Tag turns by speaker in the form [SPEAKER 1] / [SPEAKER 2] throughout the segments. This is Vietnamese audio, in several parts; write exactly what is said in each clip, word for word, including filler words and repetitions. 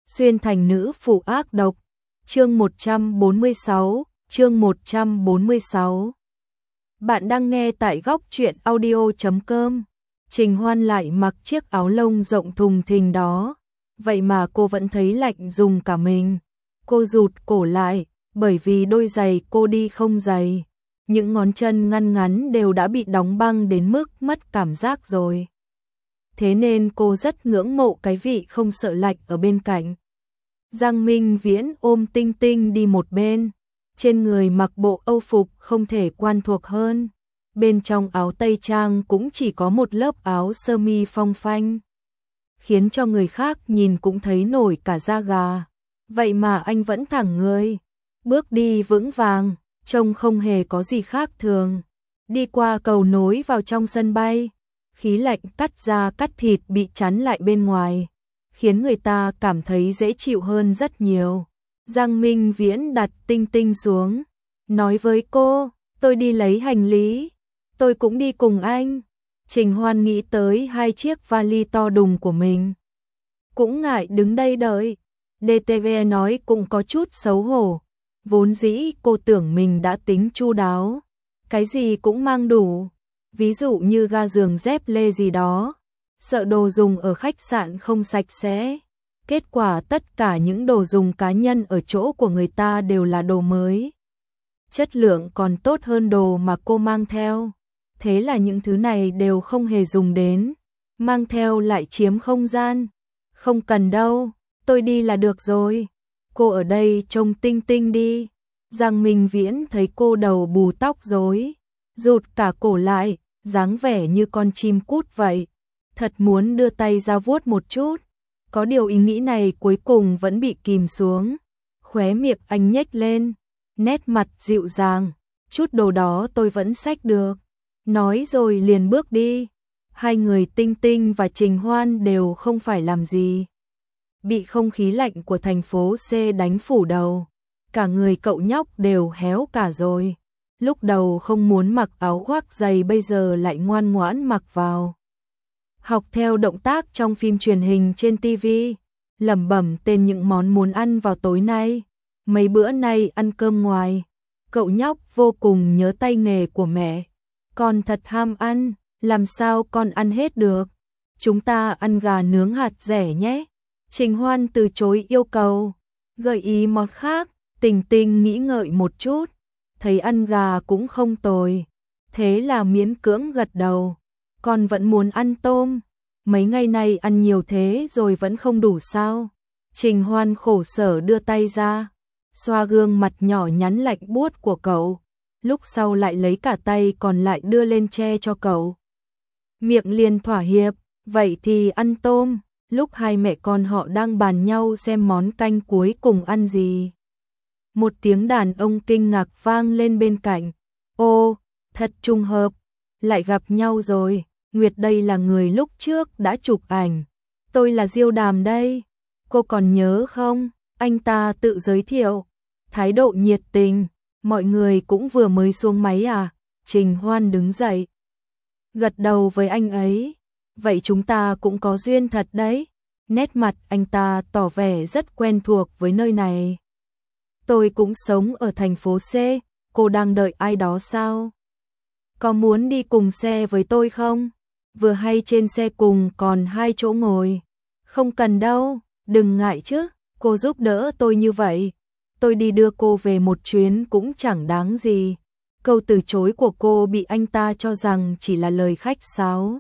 [SPEAKER 1] xuyên thành nữ phụ ác độc. Chương một trăm bốn mươi sáu, chương một trăm bốn mươi sáu. Bạn đang nghe tại góc truyện audio chấm com. Trình Hoan lại mặc chiếc áo lông rộng thùng thình đó, vậy mà cô vẫn thấy lạnh rùng cả mình. Cô rụt cổ lại, bởi vì đôi giày cô đi không giày. Những ngón chân ngăn ngắn đều đã bị đóng băng đến mức mất cảm giác rồi. Thế nên cô rất ngưỡng mộ cái vị không sợ lạnh ở bên cạnh. Giang Minh Viễn ôm Tinh Tinh đi một bên, trên người mặc bộ âu phục không thể quen thuộc hơn. Bên trong áo tây trang cũng chỉ có một lớp áo sơ mi phong phanh, khiến cho người khác nhìn cũng thấy nổi cả da gà. Vậy mà anh vẫn thẳng người, bước đi vững vàng, trông không hề có gì khác thường. Đi qua cầu nối vào trong sân bay, khí lạnh cắt da cắt thịt bị chắn lại bên ngoài, khiến người ta cảm thấy dễ chịu hơn rất nhiều. Giang Minh Viễn đặt Tinh Tinh xuống, nói với cô, tôi đi lấy hành lý, tôi cũng đi cùng anh. Trình Hoan nghĩ tới hai chiếc vali to đùng của mình, cũng ngại đứng đây đợi. đê tê vê nói cũng có chút xấu hổ, vốn dĩ cô tưởng mình đã tính chu đáo, cái gì cũng mang đủ, ví dụ như ga giường dép lê gì đó, sợ đồ dùng ở khách sạn không sạch sẽ. Kết quả tất cả những đồ dùng cá nhân ở chỗ của người ta đều là đồ mới, chất lượng còn tốt hơn đồ mà cô mang theo. Thế là những thứ này đều không hề dùng đến, mang theo lại chiếm không gian. Không cần đâu, tôi đi là được rồi, cô ở đây trông Tinh Tinh đi. Giang Minh Viễn thấy cô đầu bù tóc rối, rụt cả cổ lại, dáng vẻ như con chim cút vậy, thật muốn đưa tay ra vuốt một chút. Có điều ý nghĩ này cuối cùng vẫn bị kìm xuống. Khóe miệng anh nhếch lên, nét mặt dịu dàng, chút đồ đó tôi vẫn xách được. Nói rồi liền bước đi. Hai người Tinh Tinh và Trình Hoan đều không phải làm gì, bị không khí lạnh của thành phố C đánh phủ đầu. Cả người cậu nhóc đều héo cả rồi. Lúc đầu không muốn mặc áo khoác dày, bây giờ lại ngoan ngoãn mặc vào. Học theo động tác trong phim truyền hình trên ti vi, lẩm bẩm tên những món muốn ăn vào tối nay. Mấy bữa nay ăn cơm ngoài, cậu nhóc vô cùng nhớ tay nghề của mẹ. Con thật ham ăn, làm sao con ăn hết được? Chúng ta ăn gà nướng hạt dẻ nhé. Trình Hoan từ chối yêu cầu, gợi ý món khác. Tinh Tinh nghĩ ngợi một chút, thấy ăn gà cũng không tồi, thế là miễn cưỡng gật đầu. Con vẫn muốn ăn tôm, mấy ngày nay ăn nhiều thế rồi vẫn không đủ sao? Trình Hoan khổ sở đưa tay ra, xoa gương mặt nhỏ nhắn lạnh buốt của cậu, lúc sau lại lấy cả tay còn lại đưa lên che cho cậu. Miệng liền thỏa hiệp, vậy thì ăn tôm. Lúc hai mẹ con họ đang bàn nhau xem món canh cuối cùng ăn gì, một tiếng đàn ông kinh ngạc vang lên bên cạnh. Ô, thật trùng hợp, lại gặp nhau rồi. Nguyệt đây là người lúc trước đã chụp ảnh. Tôi là Diêu Đàm đây. Cô còn nhớ không? Anh ta tự giới thiệu, thái độ nhiệt tình. Mọi người cũng vừa mới xuống máy à? Trình Hoan đứng dậy, gật đầu với anh ấy. Vậy chúng ta cũng có duyên thật đấy. Nét mặt anh ta tỏ vẻ rất quen thuộc với nơi này. Tôi cũng sống ở thành phố C, cô đang đợi ai đó sao? Có muốn đi cùng xe với tôi không? Vừa hay trên xe cùng còn hai chỗ ngồi. Không cần đâu, đừng ngại chứ, cô giúp đỡ tôi như vậy. Tôi đi đưa cô về một chuyến cũng chẳng đáng gì. Câu từ chối của cô bị anh ta cho rằng chỉ là lời khách sáo.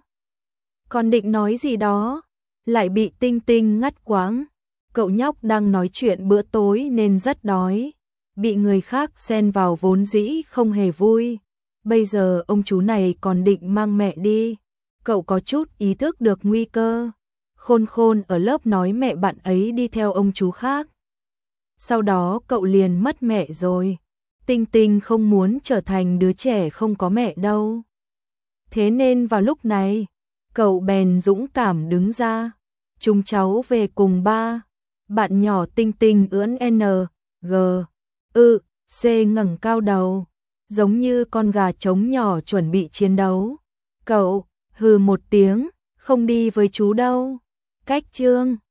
[SPEAKER 1] Còn định nói gì đó, lại bị Tinh Tinh ngắt quãng. Cậu nhóc đang nói chuyện bữa tối nên rất đói, bị người khác xen vào vốn dĩ không hề vui. Bây giờ ông chú này còn định mang mẹ đi. Cậu có chút ý thức được nguy cơ. Khôn Khôn ở lớp nói mẹ bạn ấy đi theo ông chú khác, sau đó cậu liền mất mẹ rồi. Tinh Tinh không muốn trở thành đứa trẻ không có mẹ đâu. Thế nên vào lúc này, cậu bèn dũng cảm đứng ra. Chúng cháu về cùng ba. Bạn nhỏ Tinh Tinh ưỡn N, G, Ư, C ngẩng cao đầu, giống như con gà trống nhỏ chuẩn bị chiến đấu. Cậu, hừ một tiếng, không đi với chú đâu. Cách chương